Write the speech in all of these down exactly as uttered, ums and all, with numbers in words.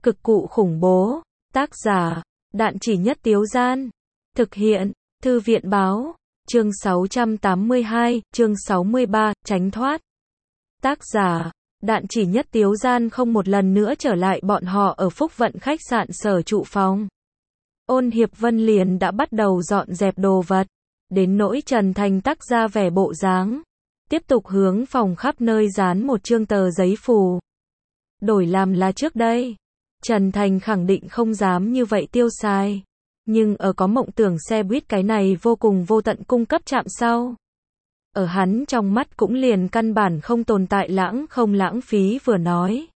Cực cụ khủng bố. Tác giả, Đạn Chỉ Nhất Tiếu Gian. Thực hiện, Thư viện Báo. Chương sáu trăm tám mươi hai, chương sáu mươi ba, tránh thoát. Tác giả, Đạn Chỉ Nhất Tiếu Gian không một lần nữa trở lại bọn họ ở Phúc Vận khách sạn sở trụ phòng. Ôn Hiệp Vân liền đã bắt đầu dọn dẹp đồ vật, đến nỗi Trần Thành tác ra vẻ bộ dáng, tiếp tục hướng phòng khắp nơi dán một chương tờ giấy phù. Đổi làm là trước đây, Trần Thành khẳng định không dám như vậy tiêu xài, nhưng ở có mộng tưởng xe buýt cái này vô cùng vô tận cung cấp trạm sau. Ở hắn trong mắt cũng liền căn bản không tồn tại lãng không lãng phí vừa nói.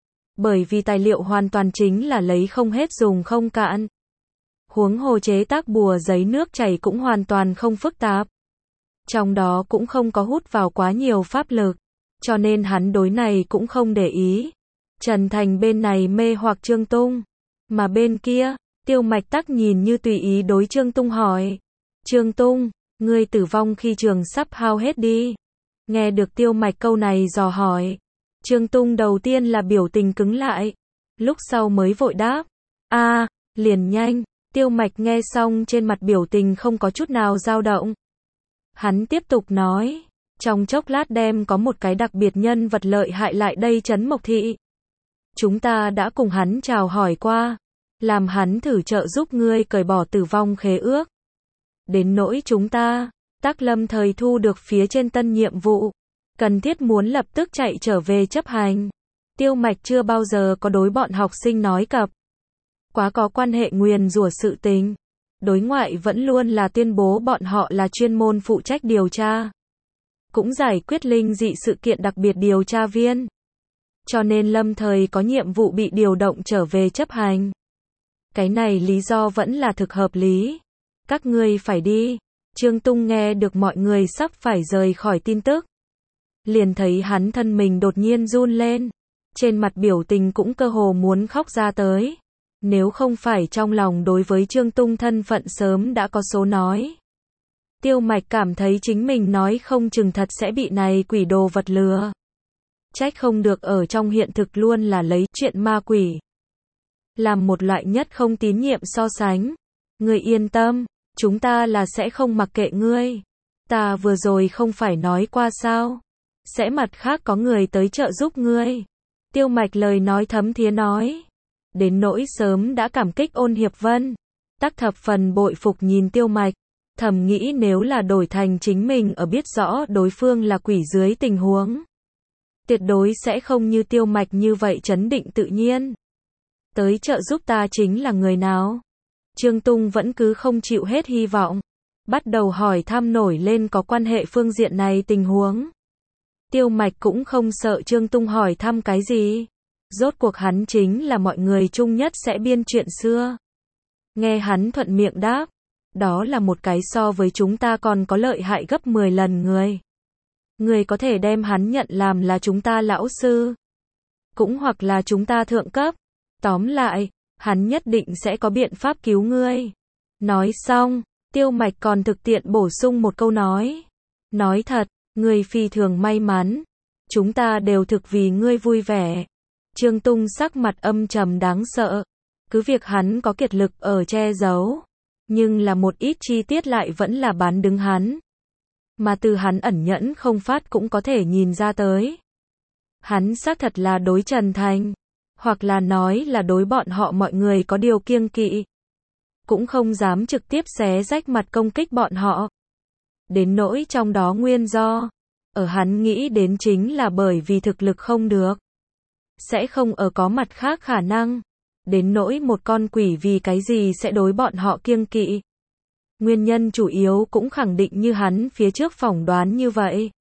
Bởi vì tài liệu hoàn toàn chính là lấy không hết dùng không cạn. Huống hồ chế tác bùa giấy nước chảy cũng hoàn toàn không phức tạp. Trong đó cũng không có hút vào quá nhiều pháp lực, cho nên hắn đối này cũng không để ý. Trần Thành bên này mê hoặc Trương Tung, mà bên kia, Tiêu Mạch Tắc nhìn như tùy ý đối Trương Tung hỏi. Trương Tung, ngươi tử vong khi trường sắp hao hết đi. Nghe được Tiêu Mạch câu này dò hỏi, Trương Tung đầu tiên là biểu tình cứng lại, lúc sau mới vội đáp. A, à, liền nhanh. Tiêu Mạch nghe xong trên mặt biểu tình không có chút nào dao động. Hắn tiếp tục nói, trong chốc lát đem có một cái đặc biệt nhân vật lợi hại lại đây trấn Mộc Thị. Chúng ta đã cùng hắn chào hỏi qua, làm hắn thử trợ giúp ngươi cởi bỏ tử vong khế ước. Đến nỗi chúng ta, Tắc lâm thời thu được phía trên tân nhiệm vụ, cần thiết muốn lập tức chạy trở về chấp hành. Tiêu Mạch chưa bao giờ có đối bọn học sinh nói cập quá có quan hệ nguyền rủa sự tình. Đối ngoại vẫn luôn là tuyên bố bọn họ là chuyên môn phụ trách điều tra, cũng giải quyết linh dị sự kiện đặc biệt điều tra viên. Cho nên lâm thời có nhiệm vụ bị điều động trở về chấp hành. Cái này lý do vẫn là thực hợp lý. Các ngươi phải đi. Trương Tung nghe được mọi người sắp phải rời khỏi tin tức, liền thấy hắn thân mình đột nhiên run lên, trên mặt biểu tình cũng cơ hồ muốn khóc ra tới. Nếu không phải trong lòng đối với Trương Tung thân phận sớm đã có số nói, Tiêu Mạch cảm thấy chính mình nói không chừng thật sẽ bị này quỷ đồ vật lừa. Trách không được ở trong hiện thực luôn là lấy chuyện ma quỷ làm một loại nhất không tín nhiệm so sánh. Ngươi yên tâm, chúng ta là sẽ không mặc kệ ngươi. Ta vừa rồi không phải nói qua sao? Sẽ mặt khác có người tới trợ giúp ngươi. Tiêu Mạch lời nói thấm thía nói. Đến nỗi sớm đã cảm kích Ôn Hiệp Vân, Tắc thập phần bội phục nhìn Tiêu Mạch, thầm nghĩ nếu là đổi thành chính mình ở biết rõ đối phương là quỷ dưới tình huống, tuyệt đối sẽ không như Tiêu Mạch như vậy trấn định tự nhiên. Tới trợ giúp ta chính là người nào? Trương Tung vẫn cứ không chịu hết hy vọng, bắt đầu hỏi thăm nổi lên có quan hệ phương diện này tình huống. Tiêu Mạch cũng không sợ Trương Tung hỏi thăm cái gì. Rốt cuộc hắn chính là mọi người chung nhất sẽ biên chuyện xưa. Nghe hắn thuận miệng đáp, đó là một cái so với chúng ta còn có lợi hại gấp mười lần người. Người có thể đem hắn nhận làm là chúng ta lão sư, cũng hoặc là chúng ta thượng cấp. Tóm lại, hắn nhất định sẽ có biện pháp cứu ngươi. Nói xong, Tiêu Mạch còn thực tiện bổ sung một câu nói. Nói thật, ngươi phi thường may mắn. Chúng ta đều thực vì ngươi vui vẻ. Trương Tung sắc mặt âm trầm đáng sợ. Cứ việc hắn có kiệt lực ở che giấu, nhưng là một ít chi tiết lại vẫn là bán đứng hắn. Mà từ hắn ẩn nhẫn không phát cũng có thể nhìn ra tới. Hắn xác thật là đối Trần Thành, hoặc là nói là đối bọn họ mọi người có điều kiêng kỵ. Cũng không dám trực tiếp xé rách mặt công kích bọn họ. Đến nỗi trong đó nguyên do, ở hắn nghĩ đến chính là bởi vì thực lực không được. Sẽ không ở có mặt khác khả năng. Đến nỗi một con quỷ vì cái gì sẽ đối bọn họ kiêng kỵ. Nguyên nhân chủ yếu cũng khẳng định như hắn phía trước phỏng đoán như vậy.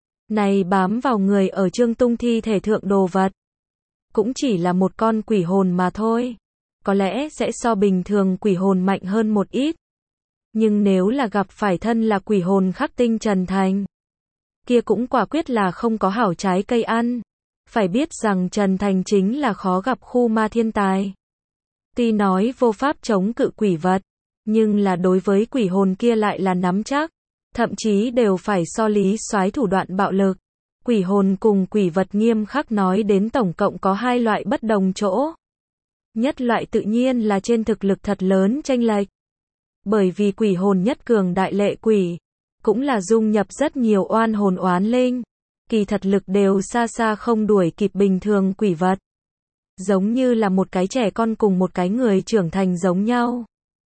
Này bám vào người ở Trương Tung thi thể thượng đồ vật, cũng chỉ là một con quỷ hồn mà thôi. Có lẽ sẽ so bình thường quỷ hồn mạnh hơn một ít. Nhưng nếu là gặp phải thân là quỷ hồn khắc tinh Trần Thành, kia cũng quả quyết là không có hảo trái cây ăn. Phải biết rằng Trần Thành chính là khó gặp khu ma thiên tài. Tuy nói vô pháp chống cự quỷ vật, nhưng là đối với quỷ hồn kia lại là nắm chắc. Thậm chí đều phải so lý soái thủ đoạn bạo lực. Quỷ hồn cùng quỷ vật nghiêm khắc nói đến tổng cộng có hai loại bất đồng chỗ. Nhất loại tự nhiên là trên thực lực thật lớn chênh lệch. Bởi vì quỷ hồn nhất cường đại lệ quỷ, cũng là dung nhập rất nhiều oan hồn oán linh, kỳ thật lực đều xa xa không đuổi kịp bình thường quỷ vật. Giống như là một cái trẻ con cùng một cái người trưởng thành giống nhau.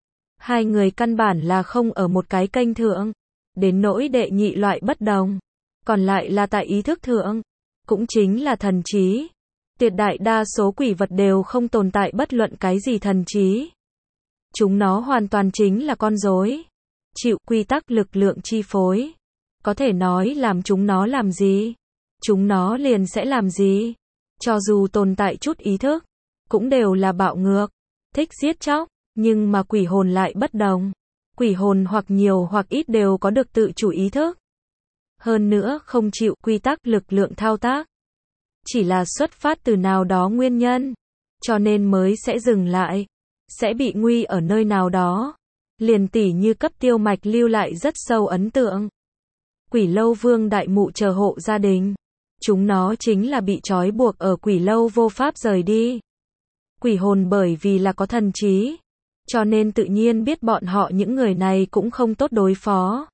Hai người căn bản là không ở một cái kênh thượng, đến nỗi đệ nhị loại bất đồng, còn lại là tại ý thức thượng, cũng chính là thần trí. Tuyệt đại đa số quỷ vật đều không tồn tại bất luận cái gì thần trí. Chúng nó hoàn toàn chính là con rối, chịu quy tắc lực lượng chi phối. Có thể nói làm chúng nó làm gì, chúng nó liền sẽ làm gì. Cho dù tồn tại chút ý thức, cũng đều là bạo ngược, thích giết chóc, nhưng mà quỷ hồn lại bất đồng. Quỷ hồn hoặc nhiều hoặc ít đều có được tự chủ ý thức. Hơn nữa không chịu quy tắc lực lượng thao tác. Chỉ là xuất phát từ nào đó nguyên nhân, cho nên mới sẽ dừng lại, sẽ bị nguy ở nơi nào đó. Liền tỉ như cấp Tiêu Mạch lưu lại rất sâu ấn tượng. Quỷ lâu vương đại mụ chờ hộ gia đình. Chúng nó chính là bị trói buộc ở quỷ lâu vô pháp rời đi. Quỷ hồn bởi vì là có thần trí, cho nên tự nhiên biết bọn họ những người này cũng không tốt đối phó.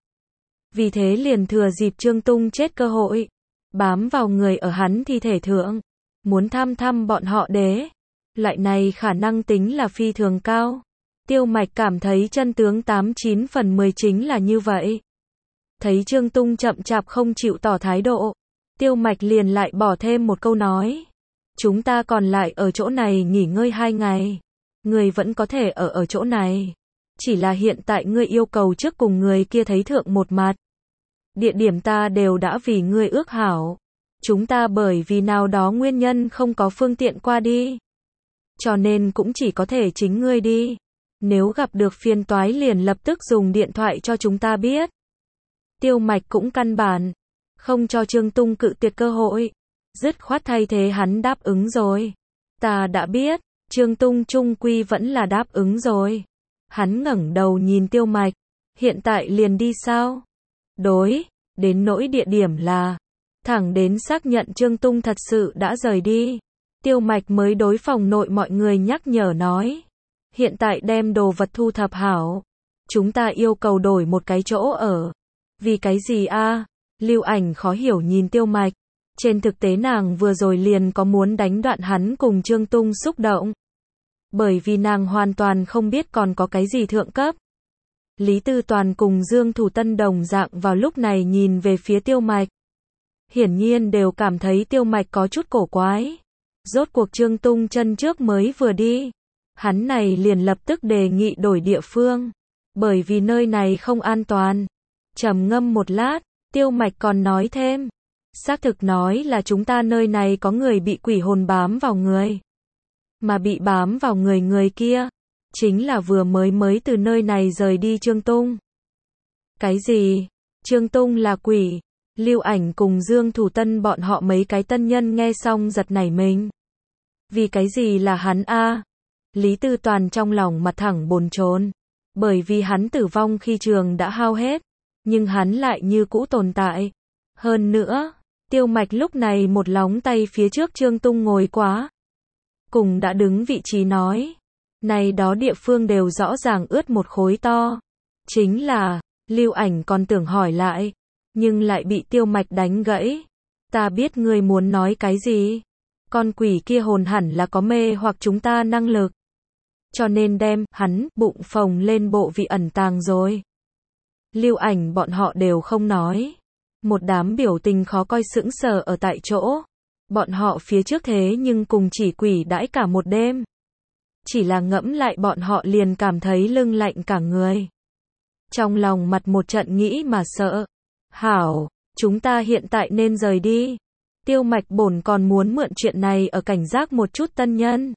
Vì thế liền thừa dịp Trương Tung chết cơ hội, bám vào người ở hắn thi thể thượng, muốn thăm thăm bọn họ đế. Loại này khả năng tính là phi thường cao. Tiêu Mạch cảm thấy chân tướng tám chín phần mười chính là như vậy. Thấy Trương Tung chậm chạp không chịu tỏ thái độ, Tiêu Mạch liền lại bỏ thêm một câu nói. Chúng ta còn lại ở chỗ này nghỉ ngơi hai ngày. Người vẫn có thể ở ở chỗ này. Chỉ là hiện tại ngươi yêu cầu trước cùng người kia thấy thượng một mặt. Địa điểm ta đều đã vì ngươi ước hảo. Chúng ta bởi vì nào đó nguyên nhân không có phương tiện qua đi. Cho nên cũng chỉ có thể chính ngươi đi. Nếu gặp được phiền toái liền lập tức dùng điện thoại cho chúng ta biết. Tiêu Mạch cũng căn bản không cho Trương Tung cự tuyệt cơ hội. Dứt khoát thay thế hắn đáp ứng rồi. Ta đã biết. Trương Tung trung quy vẫn là đáp ứng rồi. Hắn ngẩng đầu nhìn Tiêu Mạch. Hiện tại liền đi sao? Đối. Đến nỗi địa điểm là. Thẳng đến xác nhận Trương Tung thật sự đã rời đi. Tiêu Mạch mới đối phòng nội mọi người nhắc nhở nói. Hiện tại đem đồ vật thu thập hảo. Chúng ta yêu cầu đổi một cái chỗ ở. Vì cái gì a? Lưu Ảnh khó hiểu nhìn Tiêu Mạch. Trên thực tế nàng vừa rồi liền có muốn đánh đoạn hắn cùng Trương Tung xúc động. Bởi vì nàng hoàn toàn không biết còn có cái gì thượng cấp. Lý Tư Toàn cùng Dương Thủ Tân đồng dạng vào lúc này nhìn về phía Tiêu Mạch. Hiển nhiên đều cảm thấy Tiêu Mạch có chút cổ quái. Rốt cuộc Trương Tung chân trước mới vừa đi. Hắn này liền lập tức đề nghị đổi địa phương. Bởi vì nơi này không an toàn. Trầm ngâm một lát, Tiêu Mạch còn nói thêm. Xác thực nói là chúng ta nơi này có người bị quỷ hồn bám vào người. Mà bị bám vào người người kia. Chính là vừa mới mới từ nơi này rời đi Trương Tung. Cái gì? Trương Tung là quỷ. Lưu Ảnh cùng Dương Thủ Tân bọn họ mấy cái tân nhân nghe xong giật nảy mình. Vì cái gì là hắn a? Lý Tư Toàn trong lòng mặt thẳng bồn chồn. Bởi vì hắn tử vong khi trường đã hao hết. Nhưng hắn lại như cũ tồn tại. Hơn nữa, Tiêu Mạch lúc này một lóng tay phía trước Trương Tung ngồi quá. Cùng đã đứng vị trí nói. Này đó địa phương đều rõ ràng ướt một khối to. Chính là, Lưu Ảnh còn tưởng hỏi lại. Nhưng lại bị Tiêu Mạch đánh gãy. Ta biết ngươi muốn nói cái gì. Con quỷ kia hồn hẳn là có mê hoặc chúng ta năng lực. Cho nên đem hắn bụng phồng lên bộ vị ẩn tàng rồi. Lưu Ảnh bọn họ đều không nói. Một đám biểu tình khó coi sững sờ ở tại chỗ. Bọn họ phía trước thế nhưng cùng chỉ quỷ đãi cả một đêm. Chỉ là ngẫm lại bọn họ liền cảm thấy lưng lạnh cả người. Trong lòng mặt một trận nghĩ mà sợ. Hảo, chúng ta hiện tại nên rời đi. Tiêu Mạch bổn còn muốn mượn chuyện này ở cảnh giác một chút tân nhân.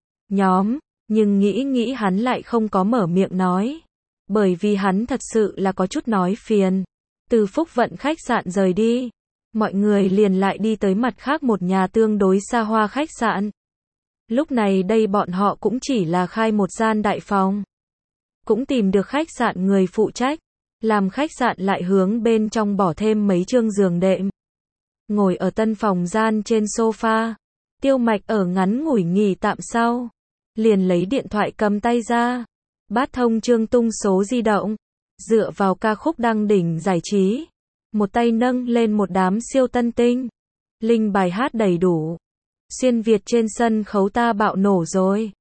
Nhóm, nhưng nghĩ nghĩ hắn lại không có mở miệng nói. Bởi vì hắn thật sự là có chút nói phiền. Từ Phúc Vận khách sạn rời đi. Mọi người liền lại đi tới mặt khác một nhà tương đối xa hoa khách sạn. Lúc này đây bọn họ cũng chỉ là khai một gian đại phòng. Cũng tìm được khách sạn người phụ trách. Làm khách sạn lại hướng bên trong bỏ thêm mấy chương giường đệm. Ngồi ở tân phòng gian trên sofa. Tiêu Mạch ở ngắn ngủi nghỉ tạm sau. liền lấy điện thoại cầm tay ra, bắt thông Trương Tung số di động, dựa vào ca khúc đăng đỉnh giải trí, một tay nâng lên một đám siêu tân tinh, linh bài hát đầy đủ, xuyên Việt trên sân khấu ta bạo nổ rồi.